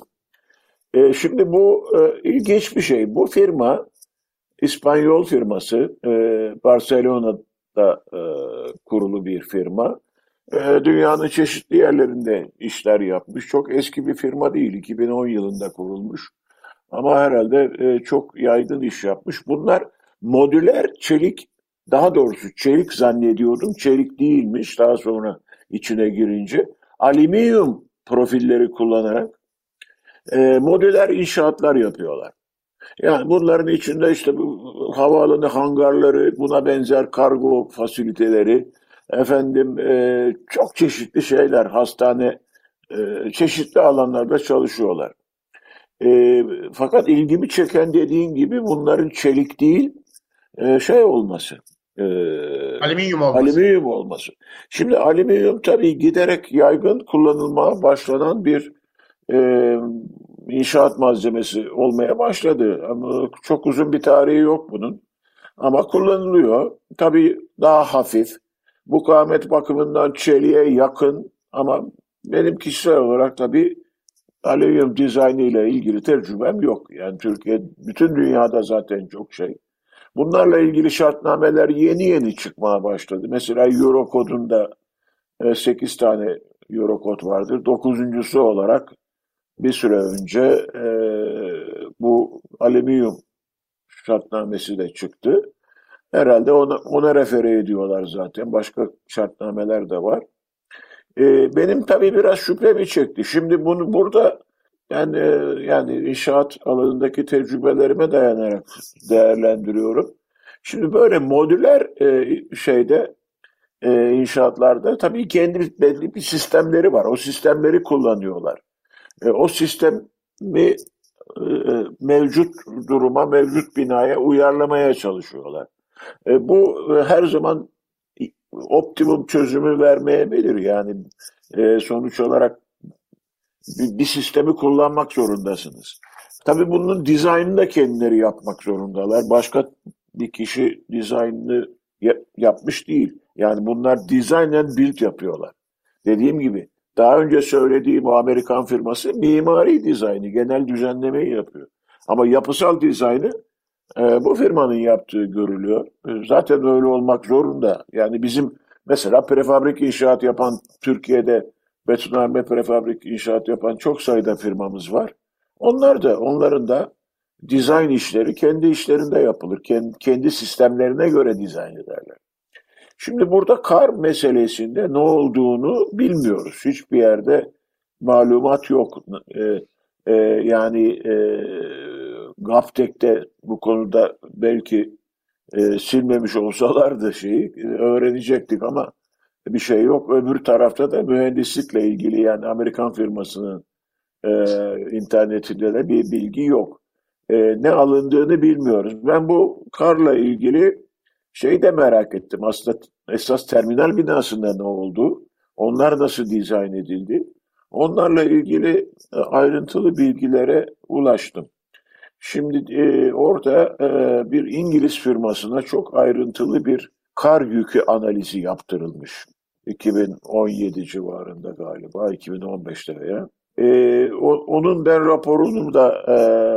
E, şimdi bu e, ilginç bir şey. Bu firma İspanyol firması, e, Barcelona'da e, kurulu bir firma. E, dünyanın çeşitli yerlerinde işler yapmış. Çok eski bir firma değil, iki bin on yılında kurulmuş. Ama herhalde e, çok yaygın iş yapmış. Bunlar modüler çelik, daha doğrusu çelik zannediyordum, çelik değilmiş daha sonra içine girince. Alüminyum profilleri kullanarak e, modüler inşaatlar yapıyorlar. Yani bunların içinde işte bu havaalanı hangarları, buna benzer kargo fasiliteleri, efendim e, çok çeşitli şeyler, hastane, e, çeşitli alanlarda çalışıyorlar. E, fakat ilgimi çeken dediğin gibi bunların çelik değil, e, şey olması. E, alüminyum olması. Alüminyum olması. Şimdi alüminyum tabii giderek yaygın kullanılmaya başlanan bir e, inşaat malzemesi olmaya başladı. Ama çok uzun bir tarihi yok bunun. Ama kullanılıyor. Tabii daha hafif. Mukavemet bakımından çeliğe yakın ama benim kişisel olarak tabii alüminyum dizaynı ile ilgili tecrübem yok. Yani Türkiye, bütün dünyada zaten çok şey. Bunlarla ilgili şartnameler yeni yeni çıkmaya başladı. Mesela Eurocode'un sekiz tane Eurocode vardır. Dokuzuncusu olarak bir süre önce e, bu alüminyum şartnamesi de çıktı. Herhalde ona, ona refere ediyorlar zaten. Başka şartnameler de var. E, benim tabii biraz şüphemi çekti. Şimdi bunu burada yani yani inşaat alanındaki tecrübelerime dayanarak değerlendiriyorum. Şimdi böyle modüler e, şeyde e, inşaatlarda tabii kendi belli bir sistemleri var. O sistemleri kullanıyorlar. E, o sistemi e, mevcut duruma, mevcut binaya uyarlamaya çalışıyorlar. E, bu e, her zaman optimum çözümü vermeyebilir. Yani e, sonuç olarak bir, bir sistemi kullanmak zorundasınız. Tabii bunun dizaynını da kendileri yapmak zorundalar. Başka bir kişi dizaynını yap, yapmış değil. Yani bunlar design and build yapıyorlar. Dediğim gibi daha önce söylediğim o Amerikan firması mimari dizaynı, genel düzenlemeyi yapıyor. Ama yapısal dizaynı E, bu firmanın yaptığı görülüyor. E, zaten öyle olmak zorunda. Yani bizim mesela prefabrik inşaat yapan, Türkiye'de betonarme prefabrik inşaat yapan çok sayıda firmamız var. Onlar da, onların da dizayn işleri kendi işlerinde yapılır. Kendi, kendi sistemlerine göre dizayn ederler. Şimdi burada kar meselesinde ne olduğunu bilmiyoruz. Hiçbir yerde malumat yok. E, e, yani e, GAFTEK'te bu konuda belki e, silmemiş olsalardı şeyi e, öğrenecektik ama bir şey yok. Öbür tarafta da mühendislikle ilgili yani Amerikan firmasının e, internetinde de bir bilgi yok. E, ne alındığını bilmiyoruz. Ben bu karla ilgili şeyi de merak ettim. Aslında esas terminal binasında ne oldu? Onlar nasıl dizayn edildi? Onlarla ilgili e, ayrıntılı bilgilere ulaştım. Şimdi e, orada e, bir İngiliz firmasına çok ayrıntılı bir kar yükü analizi yaptırılmış. iki bin on yedi civarında galiba, iki bin on beşte veya. E, o, onun ben raporunu da e,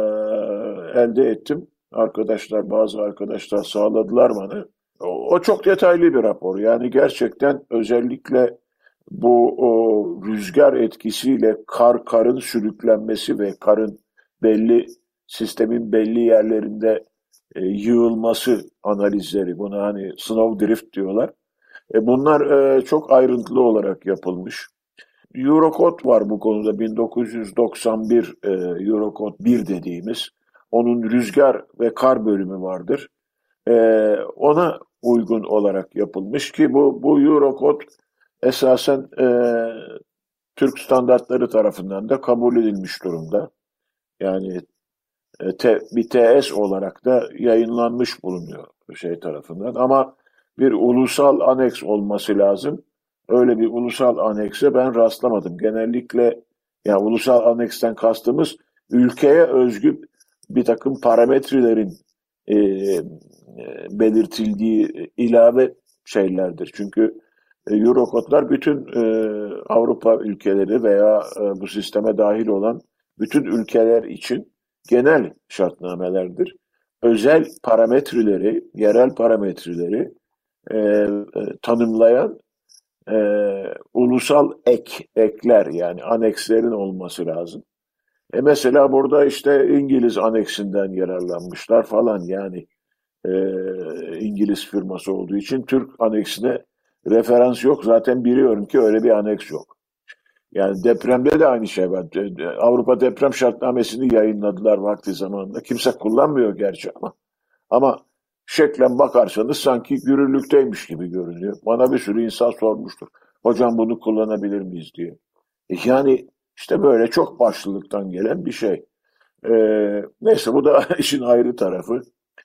elde ettim. Arkadaşlar, bazı arkadaşlar sağladılar bana. O, o çok detaylı bir rapor. Yani gerçekten özellikle bu o, rüzgar etkisiyle kar, karın sürüklenmesi ve karın belli sistemin belli yerlerinde e, yığılması analizleri, buna hani snow drift diyorlar. E, bunlar e, çok ayrıntılı olarak yapılmış. Eurocode var bu konuda, bin dokuz yüz doksan bir e, Eurocode bir dediğimiz. Onun rüzgar ve kar bölümü vardır. E, ona uygun olarak yapılmış ki bu, bu Eurocode esasen e, Türk standartları tarafından da kabul edilmiş durumda. Yani Te, bir T S olarak da yayınlanmış bulunuyor şey tarafından. Ama bir ulusal aneks olması lazım. Öyle bir ulusal anekse ben rastlamadım. Genellikle yani ulusal aneksten kastımız ülkeye özgü bir takım parametrelerin e, e, belirtildiği ilave şeylerdir. Çünkü e, Eurocode'lar bütün e, Avrupa ülkeleri veya e, bu sisteme dahil olan bütün ülkeler için genel şartnamelerdir. Özel parametreleri, yerel parametreleri e, e, tanımlayan e, ulusal ek, ekler yani anekslerin olması lazım. E mesela burada işte İngiliz aneksinden yararlanmışlar falan yani e, İngiliz firması olduğu için Türk aneksine referans yok. Zaten biliyorum ki öyle bir aneks yok. Yani depremde de aynı şey var. Avrupa Deprem Şartnamesi'ni yayınladılar vakti zamanında. Kimse kullanmıyor gerçi ama. Ama şeklen bakarsanız sanki yürürlükteymiş gibi görünüyor. Bana bir sürü insan sormuştur. Hocam bunu kullanabilir miyiz diye. E yani işte böyle çok başlılıktan gelen bir şey. Ee, neyse bu da işin ayrı tarafı.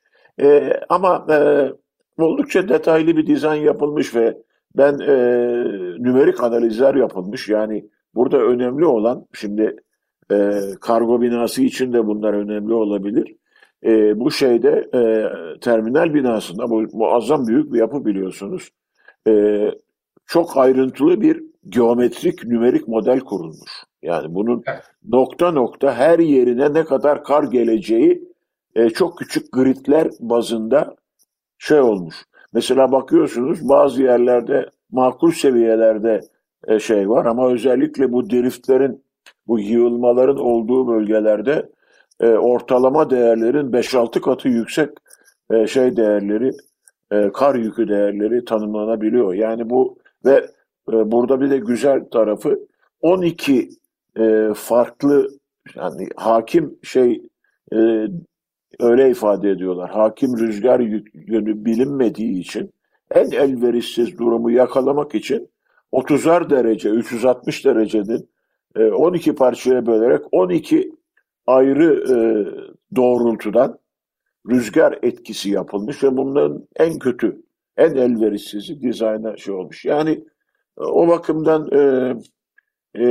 Ee, ama e, oldukça detaylı bir dizayn yapılmış ve ben e, nümerik analizler yapılmış. Yani burada önemli olan, şimdi e, kargo binası için de bunlar önemli olabilir. E, bu şeyde e, terminal binasında, bu muazzam büyük bir yapı biliyorsunuz. E, çok ayrıntılı bir geometrik nümerik model kurulmuş. Yani bunun nokta nokta her yerine ne kadar kar geleceği e, çok küçük gridler bazında şey olmuş. Mesela bakıyorsunuz bazı yerlerde makul seviyelerde e, şey var ama özellikle bu driftlerin, bu yığılmaların olduğu bölgelerde e, ortalama değerlerin beş altı katı yüksek e, şey değerleri, e, kar yükü değerleri tanımlanabiliyor. Yani bu ve e, burada bir de güzel tarafı on iki e, farklı yani hakim şey e, öyle ifade ediyorlar. Hakim rüzgar yönü bilinmediği için en elverişsiz durumu yakalamak için otuzar derece, üç yüz altmış derecenin on iki parçaya bölerek on iki ayrı doğrultudan rüzgar etkisi yapılmış ve bunların en kötü, en elverişsizi dizayna şey olmuş. Yani o bakımdan e, e,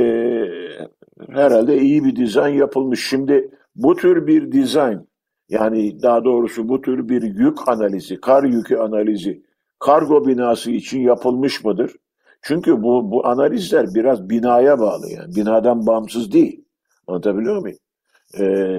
herhalde iyi bir dizayn yapılmış. Şimdi bu tür bir dizayn, yani daha doğrusu bu tür bir yük analizi, kar yükü analizi kargo binası için yapılmış mıdır? Çünkü bu, bu analizler biraz binaya bağlı yani. Binadan bağımsız değil. Anlatabiliyor muyum? Ee,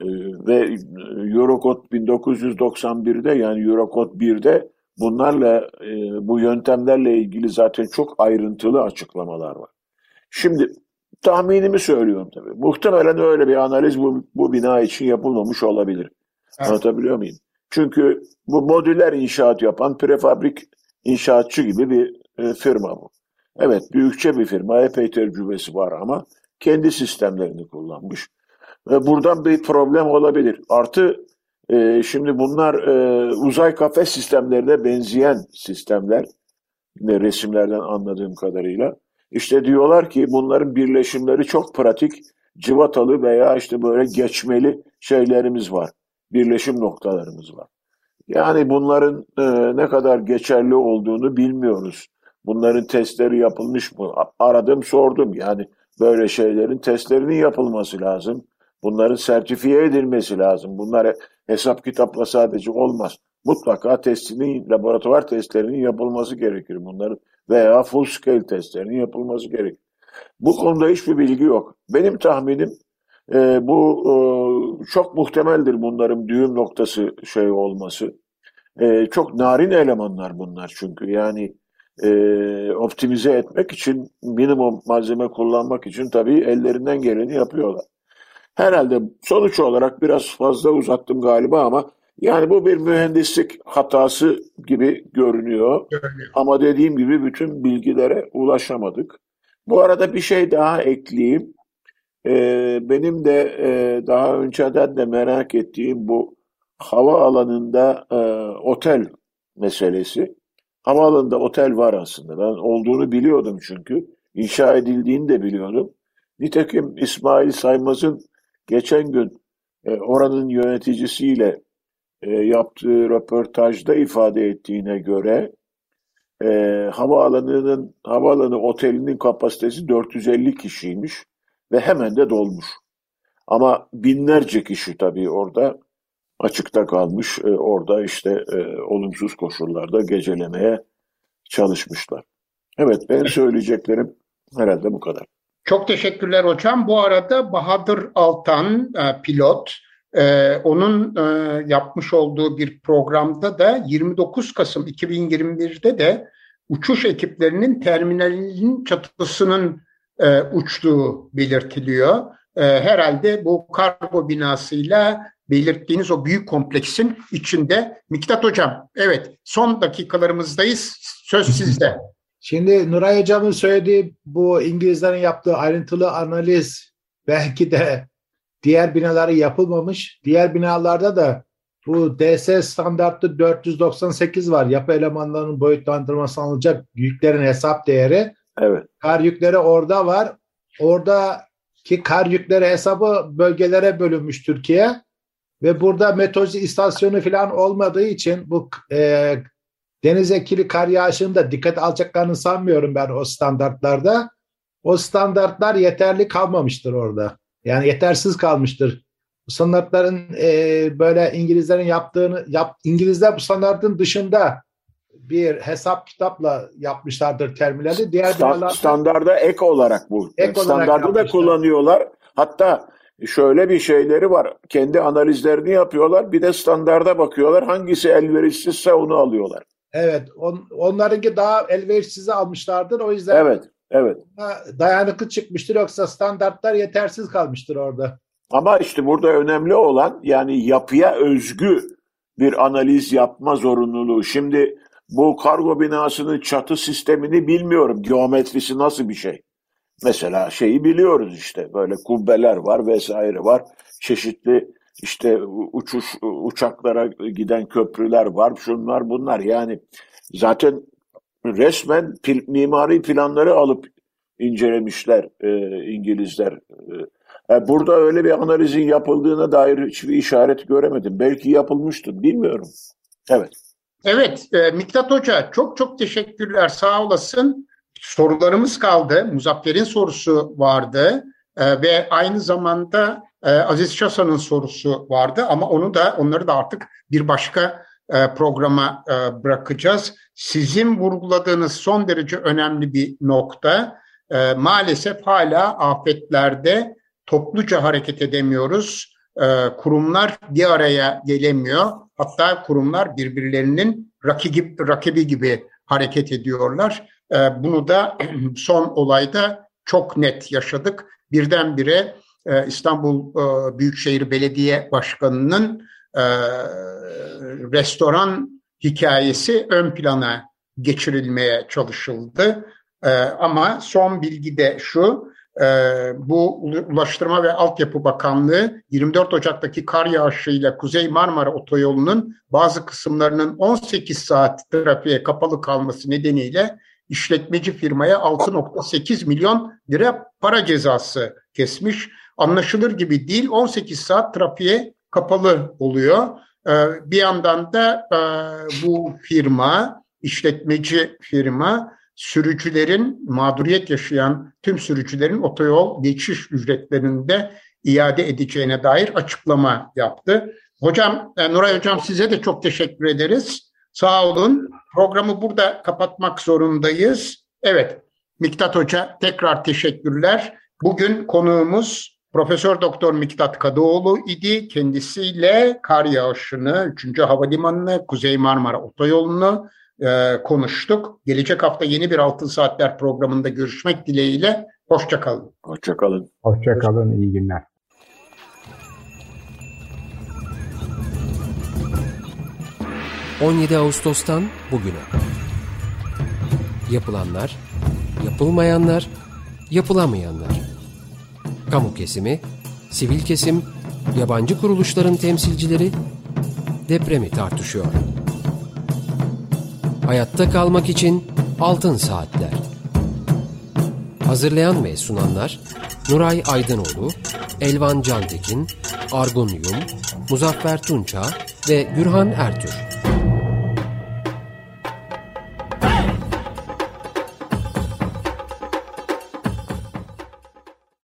ve Eurocode bin dokuz yüz doksan birde yani Eurocode birde bunlarla bu yöntemlerle ilgili zaten çok ayrıntılı açıklamalar var. Şimdi tahminimi söylüyorum tabii. Muhtemelen öyle bir analiz bu, bu bina için yapılmamış olabilir. Evet. Anlatabiliyor muyum? Çünkü bu modüler inşaat yapan prefabrik inşaatçı gibi bir e, firma bu. Evet, büyükçe bir firma, epey tecrübesi var ama kendi sistemlerini kullanmış. Ve buradan bir problem olabilir. Artı e, şimdi bunlar e, uzay kafes sistemlerine benzeyen sistemler, resimlerden anladığım kadarıyla. İşte diyorlar ki bunların birleşimleri çok pratik, cıvatalı veya işte böyle geçmeli şeylerimiz var. Birleşim noktalarımız var. Yani bunların e, ne kadar geçerli olduğunu bilmiyoruz. Bunların testleri yapılmış mı? Aradım, sordum. Yani böyle şeylerin testlerinin yapılması lazım. Bunların sertifiye edilmesi lazım. Bunlar hesap kitapla sadece olmaz. Mutlaka testinin, laboratuvar testlerinin yapılması gerekir bunların veya full scale testlerinin yapılması gerekir. Bu konuda hiçbir bilgi yok. Benim tahminim e, bu e, çok muhtemeldir bunların düğüm noktası şey olması. E, çok narin elemanlar bunlar çünkü yani e, optimize etmek için minimum malzeme kullanmak için tabii ellerinden geleni yapıyorlar. Herhalde sonuç olarak biraz fazla uzattım galiba ama yani bu bir mühendislik hatası gibi görünüyor. Görünüyor. Ama dediğim gibi bütün bilgilere ulaşamadık. Bu arada bir şey daha ekleyeyim. Ee, benim de e, daha önceden de merak ettiğim bu havaalanında e, otel meselesi. Havaalanında otel var aslında. Ben olduğunu biliyordum çünkü. İnşa edildiğini de biliyordum. Nitekim İsmail Saymaz'ın geçen gün e, oranın yöneticisiyle e, yaptığı röportajda ifade ettiğine göre e, havaalanının havaalanı otelinin kapasitesi dört yüz elli kişiymiş ve hemen de dolmuş. Ama binlerce kişi tabii orada açıkta kalmış. E, orada işte e, olumsuz koşullarda gecelemeye çalışmışlar. Evet, benim söyleyeceklerim herhalde bu kadar. Çok teşekkürler hocam. Bu arada Bahadır Altan e, pilot, e, onun e, yapmış olduğu bir programda da yirmi dokuz Kasım iki bin yirmi birde de uçuş ekiplerinin terminalinin çatısının e, uçtuğu belirtiliyor. E, herhalde bu kargo binasıyla belirttiğiniz o büyük kompleksin içinde. Miktat hocam, evet, son dakikalarımızdayız. Söz sizde. Şimdi Nuray Hocam'ın söylediği bu İngilizlerin yaptığı ayrıntılı analiz belki de diğer binaları yapılmamış. Diğer binalarda da bu D S standartlı dört yüz doksan sekiz var. Yapı elemanlarının boyutlandırması alınacak yüklerin hesap değeri. Evet. Kar yükleri orada var. Oradaki kar yükleri hesabı bölgelere bölünmüş Türkiye. Ve burada meteoroloji istasyonu falan olmadığı için bu e, deniz ekili kar yağışını da dikkat alacaklarını sanmıyorum ben o standartlarda. O standartlar yeterli kalmamıştır orada. Yani yetersiz kalmıştır. Bu standartların e, böyle İngilizlerin yaptığını, yap, İngilizler bu standartın dışında bir hesap kitapla yapmışlardır terminali. Diğer Sta- standarda ek olarak bu. Ek Standardı olarak da kullanıyorlar. Hatta şöyle bir şeyleri var. Kendi analizlerini yapıyorlar. Bir de standarda bakıyorlar. Hangisi elverişsizse onu alıyorlar. Evet. On, onlarınki daha elverişsizi almışlardır. O yüzden evet, evet. dayanıklı çıkmıştır. Yoksa standartlar yetersiz kalmıştır orada. Ama işte burada önemli olan yani yapıya özgü bir analiz yapma zorunluluğu. Şimdi bu kargo binasının çatı sistemini bilmiyorum. Geometrisi nasıl bir şey? Mesela şeyi biliyoruz işte böyle kubbeler var vesaire var. Çeşitli işte uçuş uçaklara giden köprüler var. Şunlar bunlar yani zaten resmen pil, mimari planları alıp incelemişler e, İngilizler. E, burada öyle bir analizin yapıldığına dair hiçbir işaret göremedim. Belki yapılmıştır bilmiyorum. Evet. Evet e, Miktat Hoca çok çok teşekkürler, sağ olasın. Sorularımız kaldı. Muzaffer'in sorusu vardı e, ve aynı zamanda e, Aziz Şasan'ın sorusu vardı ama onu da onları da artık bir başka e, programa e, bırakacağız. Sizin vurguladığınız son derece önemli bir nokta. E, maalesef hala afetlerde topluca hareket edemiyoruz. kurumlar bir araya gelemiyor. Hatta kurumlar birbirlerinin rakibi, rakibi gibi hareket ediyorlar. Bunu da son olayda çok net yaşadık. Birdenbire İstanbul Büyükşehir Belediye Başkanı'nın restoran hikayesi ön plana geçirilmeye çalışıldı. Ama son bilgi de şu, bu Ulaştırma ve Altyapı Bakanlığı yirmi dört Ocak'taki kar yağışıyla Kuzey Marmara Otoyolu'nun bazı kısımlarının on sekiz saat trafiğe kapalı kalması nedeniyle işletmeci firmaya altı virgül sekiz milyon lira para cezası kesmiş. Anlaşılır gibi değil, on sekiz saat trafiğe kapalı oluyor. Bir yandan da bu firma, işletmeci firma, sürücülerin, mağduriyet yaşayan tüm sürücülerin otoyol geçiş ücretlerini de iade edeceğine dair açıklama yaptı. Hocam, Nuray Hocam size de çok teşekkür ederiz. Sağ olun. Programı burada kapatmak zorundayız. Evet, Miktat Hoca tekrar teşekkürler. Bugün konuğumuz Profesör Doktor Miktat Kadıoğlu idi. Kendisiyle kar yağışını, üçüncü Havalimanı'nı, Kuzey Marmara Otoyolu'nu e, konuştuk. Gelecek hafta yeni bir Altın Saatler programında görüşmek dileğiyle. Hoşça kalın. Hoşça kalın. Hoşça kalın. İyi günler. on yedi Ağustos'tan bugüne. Yapılanlar, yapılmayanlar, yapılamayanlar. Kamu kesimi, sivil kesim, yabancı kuruluşların temsilcileri depremi tartışıyor. Hayatta kalmak için Altın Saatler. Hazırlayan ve sunanlar Nuray Aydınoğlu, Elvan Cantekin, Argun Yum, Muzaffer Tunça ve Gürhan Ertür.